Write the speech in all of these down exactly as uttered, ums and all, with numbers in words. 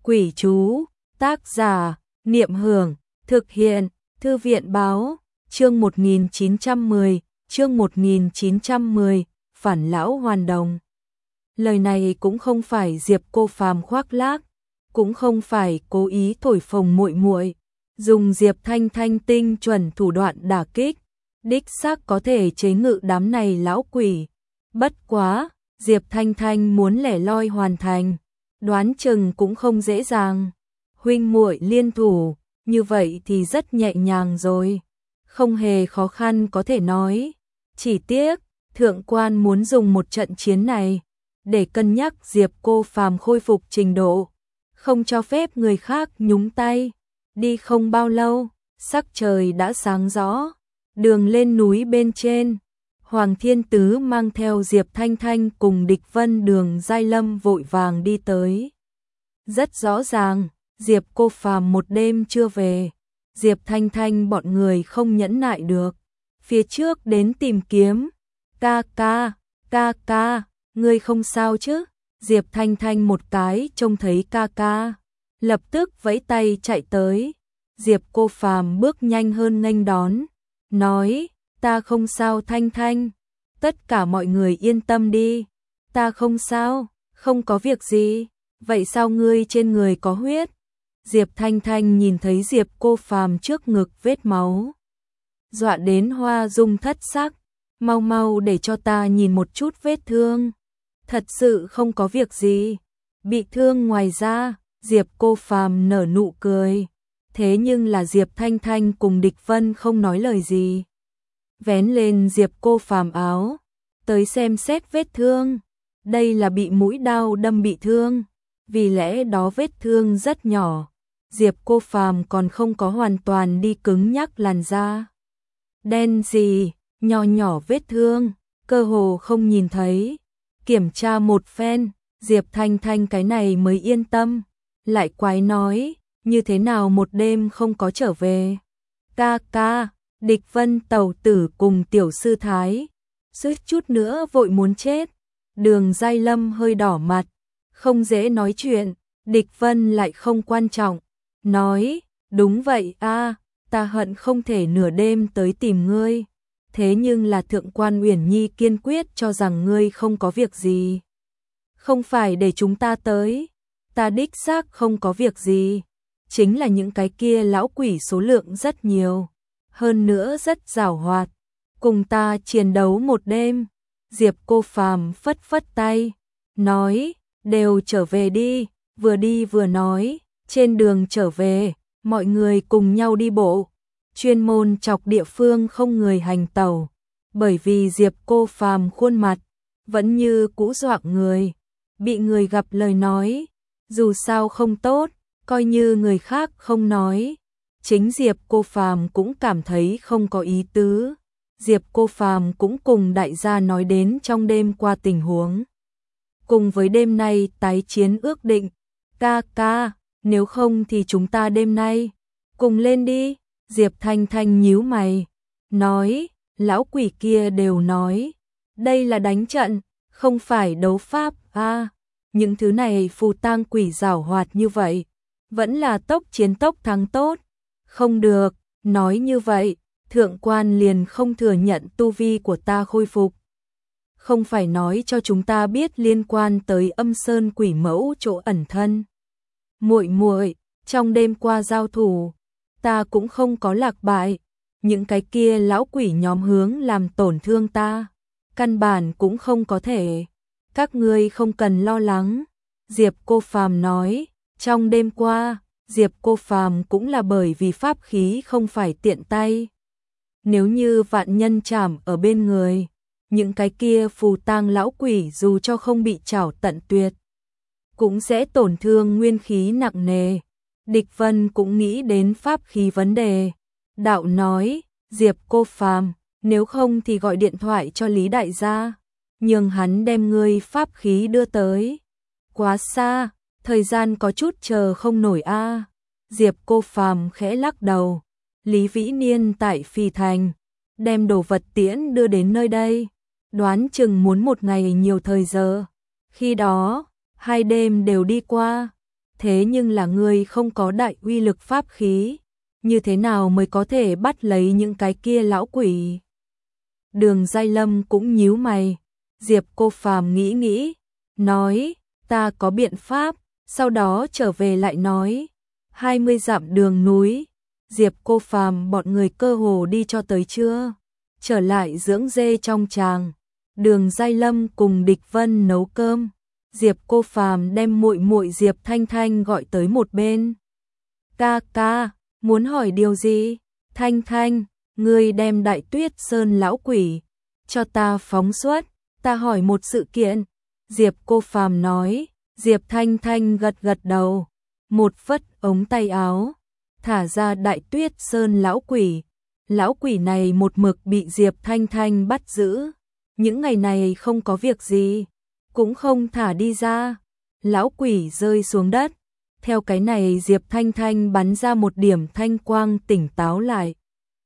Quỷ chú, tác giả, Niệm Hưởng, thực hiện, Thư viện báo, chương một nghìn chín trăm mười, chương một nghìn chín trăm mười, phản lão hoàn đồng. Lời này cũng không phải Diệp Cô Phàm khoác lác, cũng không phải cố ý thổi phồng muội muội, dùng Diệp Thanh Thanh tinh chuẩn thủ đoạn đả kích, đích xác có thể chế ngự đám này lão quỷ. Bất quá, Diệp Thanh Thanh muốn lẻ loi hoàn thành, đoán chừng cũng không dễ dàng. Huynh muội liên thủ, như vậy thì rất nhẹ nhàng rồi, không hề khó khăn có thể nói. Chỉ tiếc, thượng quan muốn dùng một trận chiến này để cân nhắc Diệp Cô Phàm khôi phục trình độ, không cho phép người khác nhúng tay. Đi không bao lâu, sắc trời đã sáng rõ, đường lên núi bên trên, Hoàng Thiên Tứ mang theo Diệp Thanh Thanh cùng Địch Vân Đường Giai Lâm vội vàng đi tới. Rất rõ ràng, Diệp Cô Phàm một đêm chưa về, Diệp Thanh Thanh bọn người không nhẫn nại được, phía trước đến tìm kiếm. Ca ca, ca ca, ngươi không sao chứ? Diệp Thanh Thanh một cái trông thấy ca ca, lập tức vẫy tay chạy tới. Diệp Cô Phàm bước nhanh hơn nghênh đón, nói, ta không sao Thanh Thanh, tất cả mọi người yên tâm đi, ta không sao, không có việc gì. Vậy sao ngươi trên người có huyết? Diệp Thanh Thanh nhìn thấy Diệp Cô Phàm trước ngực vết máu, dọa đến hoa dung thất sắc. Mau mau để cho ta nhìn một chút vết thương. Thật sự không có việc gì. Bị thương ngoài ra, Diệp Cô Phàm nở nụ cười. Thế nhưng là Diệp Thanh Thanh cùng Địch Vân không nói lời gì. Vén lên Diệp Cô Phàm áo, tới xem xét vết thương. Đây là bị mũi đao đâm bị thương, vì lẽ đó vết thương rất nhỏ. Diệp Cô Phàm còn không có hoàn toàn đi cứng nhắc làn da. Đen gì, nhỏ nhỏ vết thương, cơ hồ không nhìn thấy. Kiểm tra một phen, Diệp Thanh Thanh cái này mới yên tâm. Lại quái nói, như thế nào một đêm không có trở về? Ca ca, Địch Vân tẩu tử cùng tiểu sư thái, suýt chút nữa vội muốn chết. Đường Giai Lâm hơi đỏ mặt, không dễ nói chuyện. Địch Vân lại không quan trọng, nói, đúng vậy a, ta hận không thể nửa đêm tới tìm ngươi. Thế nhưng là thượng quan Uyển Nhi kiên quyết cho rằng ngươi không có việc gì. Không phải để chúng ta tới, ta đích xác không có việc gì. Chính là những cái kia lão quỷ số lượng rất nhiều, hơn nữa rất giàu hoạt, cùng ta chiến đấu một đêm. Diệp Cô Phàm phất phất tay, nói, đều trở về đi. Vừa đi vừa nói, trên đường trở về, mọi người cùng nhau đi bộ. Chuyên môn chọc địa phương không người hành tẩu, bởi vì Diệp Cô Phàm khuôn mặt vẫn như cũ dọa người, bị người gặp lời nói, dù sao không tốt, coi như người khác không nói, chính Diệp Cô Phàm cũng cảm thấy không có ý tứ. Diệp Cô Phàm cũng cùng đại gia nói đến trong đêm qua tình huống, cùng với đêm nay tái chiến ước định. Ca ca, nếu không thì chúng ta đêm nay cùng lên đi. Diệp Thanh Thanh nhíu mày, nói, lão quỷ kia đều nói, đây là đánh trận, không phải đấu pháp a. À, những thứ này phù tang quỷ giảo hoạt như vậy, vẫn là tốc chiến tốc thắng tốt. Không được, nói như vậy, thượng quan liền không thừa nhận tu vi của ta khôi phục. Không phải nói cho chúng ta biết liên quan tới Âm Sơn quỷ mẫu chỗ ẩn thân. Muội muội, trong đêm qua giao thủ, ta cũng không có lạc bại, những cái kia lão quỷ nhóm hướng làm tổn thương ta, căn bản cũng không có thể. Các ngươi không cần lo lắng. Diệp Cô Phàm nói, trong đêm qua, Diệp Cô Phàm cũng là bởi vì pháp khí không phải tiện tay. Nếu như vạn nhân chảm ở bên người, những cái kia phù tang lão quỷ dù cho không bị chảo tận tuyệt, cũng sẽ tổn thương nguyên khí nặng nề. Địch Vân cũng nghĩ đến pháp khí vấn đề. Đạo nói, Diệp Cô Phàm, nếu không thì gọi điện thoại cho Lý đại gia, nhường hắn đem ngươi pháp khí đưa tới. Quá xa, thời gian có chút chờ không nổi a. À. Diệp Cô Phàm khẽ lắc đầu. Lý Vĩ Niên tại Phi Thành, đem đồ vật tiễn đưa đến nơi đây, đoán chừng muốn một ngày nhiều thời giờ. Khi đó, hai đêm đều đi qua. thế nhưng là ngươi không có đại uy lực pháp khí, như thế nào mới có thể bắt lấy những cái kia lão quỷ? Đường Giai Lâm cũng nhíu mày, Diệp Cô Phàm nghĩ nghĩ, nói, ta có biện pháp, sau đó trở về lại nói, hai mươi dặm đường núi, Diệp Cô Phàm bọn người cơ hồ đi cho tới trưa, trở lại dưỡng dê trong tràng, Đường Giai Lâm cùng Địch Vân nấu cơm, Diệp Cô Phàm đem muội muội Diệp Thanh Thanh gọi tới một bên. Ca ca, muốn hỏi điều gì? Thanh Thanh, ngươi đem Đại Tuyết Sơn lão quỷ cho ta phóng xuất, ta hỏi một sự kiện. Diệp Cô Phàm nói, Diệp Thanh Thanh gật gật đầu, một phất ống tay áo, thả ra Đại Tuyết Sơn lão quỷ. Lão quỷ này một mực bị Diệp Thanh Thanh bắt giữ, những ngày này không có việc gì, cũng không thả đi ra. Lão quỷ rơi xuống đất, theo cái này Diệp Thanh Thanh bắn ra một điểm thanh quang tỉnh táo lại.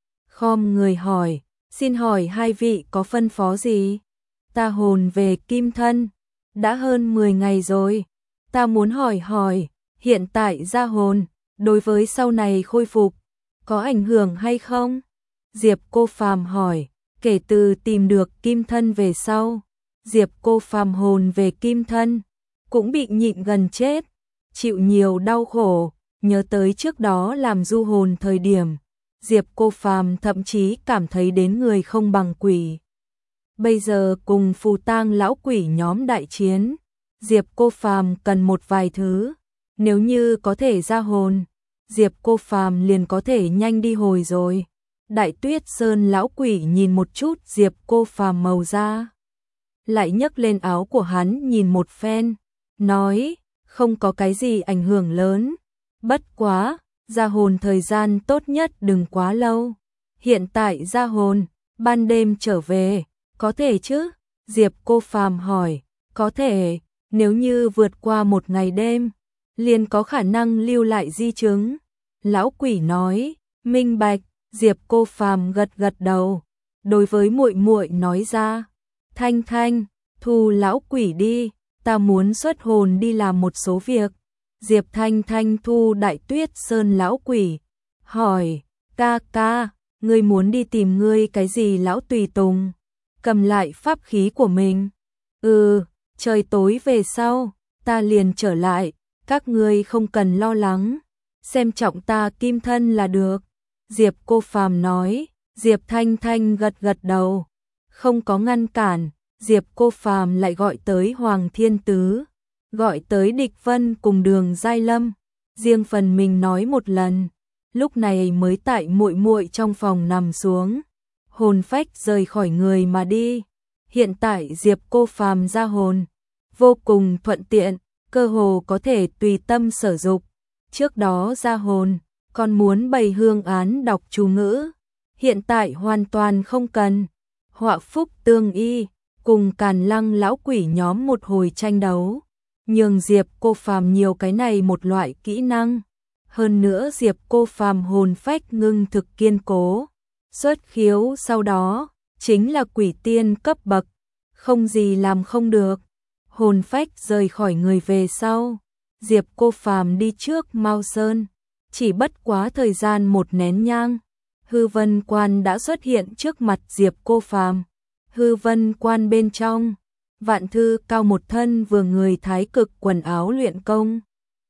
Khom người hỏi, xin hỏi hai vị có phân phó gì? Ta hồn về kim thân, đã hơn mười ngày rồi, ta muốn hỏi hỏi, hiện tại ra hồn, đối với sau này khôi phục, có ảnh hưởng hay không? Diệp Cô Phàm hỏi, kể từ tìm được kim thân về sau, Diệp Cô Phàm hồn về kim thân, cũng bị nhịn gần chết, chịu nhiều đau khổ, nhớ tới trước đó làm du hồn thời điểm, Diệp Cô Phàm thậm chí cảm thấy đến người không bằng quỷ. Bây giờ cùng phù tang lão quỷ nhóm đại chiến, Diệp Cô Phàm cần một vài thứ, nếu như có thể ra hồn, Diệp Cô Phàm liền có thể nhanh đi hồi rồi. Đại Tuyết Sơn lão quỷ nhìn một chút Diệp Cô Phàm màu da, lại nhấc lên áo của hắn nhìn một phen, nói, không có cái gì ảnh hưởng lớn, bất quá, ra hồn thời gian tốt nhất đừng quá lâu. Hiện tại ra hồn, ban đêm trở về, có thể chứ? Diệp Cô Phàm hỏi, có thể, nếu như vượt qua một ngày đêm, liền có khả năng lưu lại di chứng. Lão quỷ nói, minh bạch. Diệp Cô Phàm gật gật đầu, đối với muội muội nói ra, Thanh Thanh, thu lão quỷ đi, ta muốn xuất hồn đi làm một số việc. Diệp Thanh Thanh thu Đại Tuyết Sơn lão quỷ, hỏi, ca ca, ngươi muốn đi tìm ngươi cái gì lão tùy tùng? Cầm lại pháp khí của mình. Ừ, trời tối về sau, ta liền trở lại, các ngươi không cần lo lắng, xem trọng ta kim thân là được. Diệp Cô Phàm nói, Diệp Thanh Thanh gật gật đầu, không có ngăn cản, Diệp Cô Phàm lại gọi tới Hoàng Thiên Tứ, gọi tới Địch Vân cùng Đường Giai Lâm, riêng phần mình nói một lần, lúc này mới tại muội muội trong phòng nằm xuống, hồn phách rời khỏi người mà đi. Hiện tại Diệp Cô Phàm ra hồn, vô cùng thuận tiện, cơ hồ có thể tùy tâm sở dục. Trước đó ra hồn, còn muốn bày hương án đọc chú ngữ, hiện tại hoàn toàn không cần. Họa phúc tương y, cùng Càn Lăng lão quỷ nhóm một hồi tranh đấu, nhường Diệp Cô Phàm nhiều cái này một loại kỹ năng. Hơn nữa Diệp Cô Phàm hồn phách ngưng thực kiên cố, xuất khiếu sau đó, chính là quỷ tiên cấp bậc, không gì làm không được. Hồn phách rời khỏi người về sau, Diệp Cô Phàm đi trước Mao Sơn, chỉ bất quá thời gian một nén nhang, hư vân quan đã xuất hiện trước mặt Diệp Cô Phàm. Hư vân quan bên trong, Vạn Thư Cao một thân vừa người thái cực quần áo luyện công,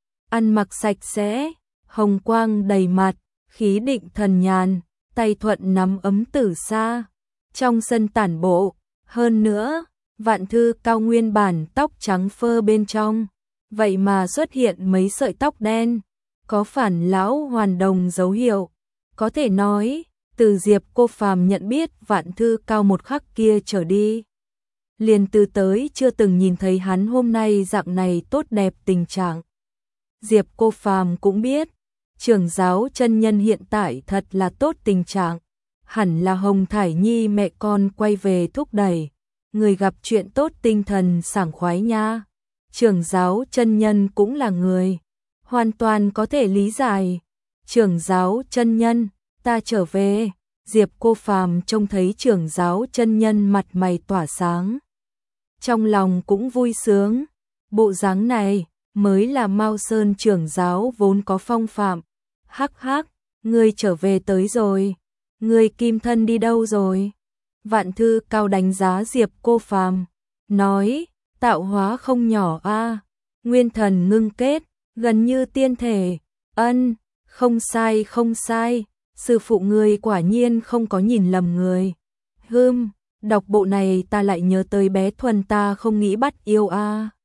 ăn mặc sạch sẽ, hồng quang đầy mặt, khí định thần nhàn, tay thuận nắm ấm tử sa, trong sân tản bộ. Hơn nữa, Vạn Thư Cao nguyên bản tóc trắng phơ bên trong, vậy mà xuất hiện mấy sợi tóc đen, có phản lão hoàn đồng dấu hiệu. Có thể nói, từ Diệp Cô Phàm nhận biết Vạn Thư Cao một khắc kia trở đi, liền từ tới chưa từng nhìn thấy hắn hôm nay dạng này tốt đẹp tình trạng. Diệp Cô Phàm cũng biết, trưởng giáo chân nhân hiện tại thật là tốt tình trạng, hẳn là Hồng Thải Nhi mẹ con quay về thúc đẩy, người gặp chuyện tốt tinh thần sảng khoái nha. Trưởng giáo chân nhân cũng là người, hoàn toàn có thể lý giải. Trưởng giáo chân nhân, ta trở về. Diệp Cô Phàm trông thấy trưởng giáo chân nhân mặt mày tỏa sáng, trong lòng cũng vui sướng. Bộ dáng này, mới là Mao Sơn trưởng giáo vốn có phong phạm. Hắc hắc, ngươi trở về tới rồi. Ngươi kim thân đi đâu rồi? Vạn Thư Cao đánh giá Diệp Cô Phàm, nói, tạo hóa không nhỏ a, nguyên thần ngưng kết, gần như tiên thể. Ân, không sai không sai, sư phụ ngươi quả nhiên không có nhìn lầm người. Hừm, đọc bộ này ta lại nhớ tới bé Thuần ta không nghĩ bắt yêu a.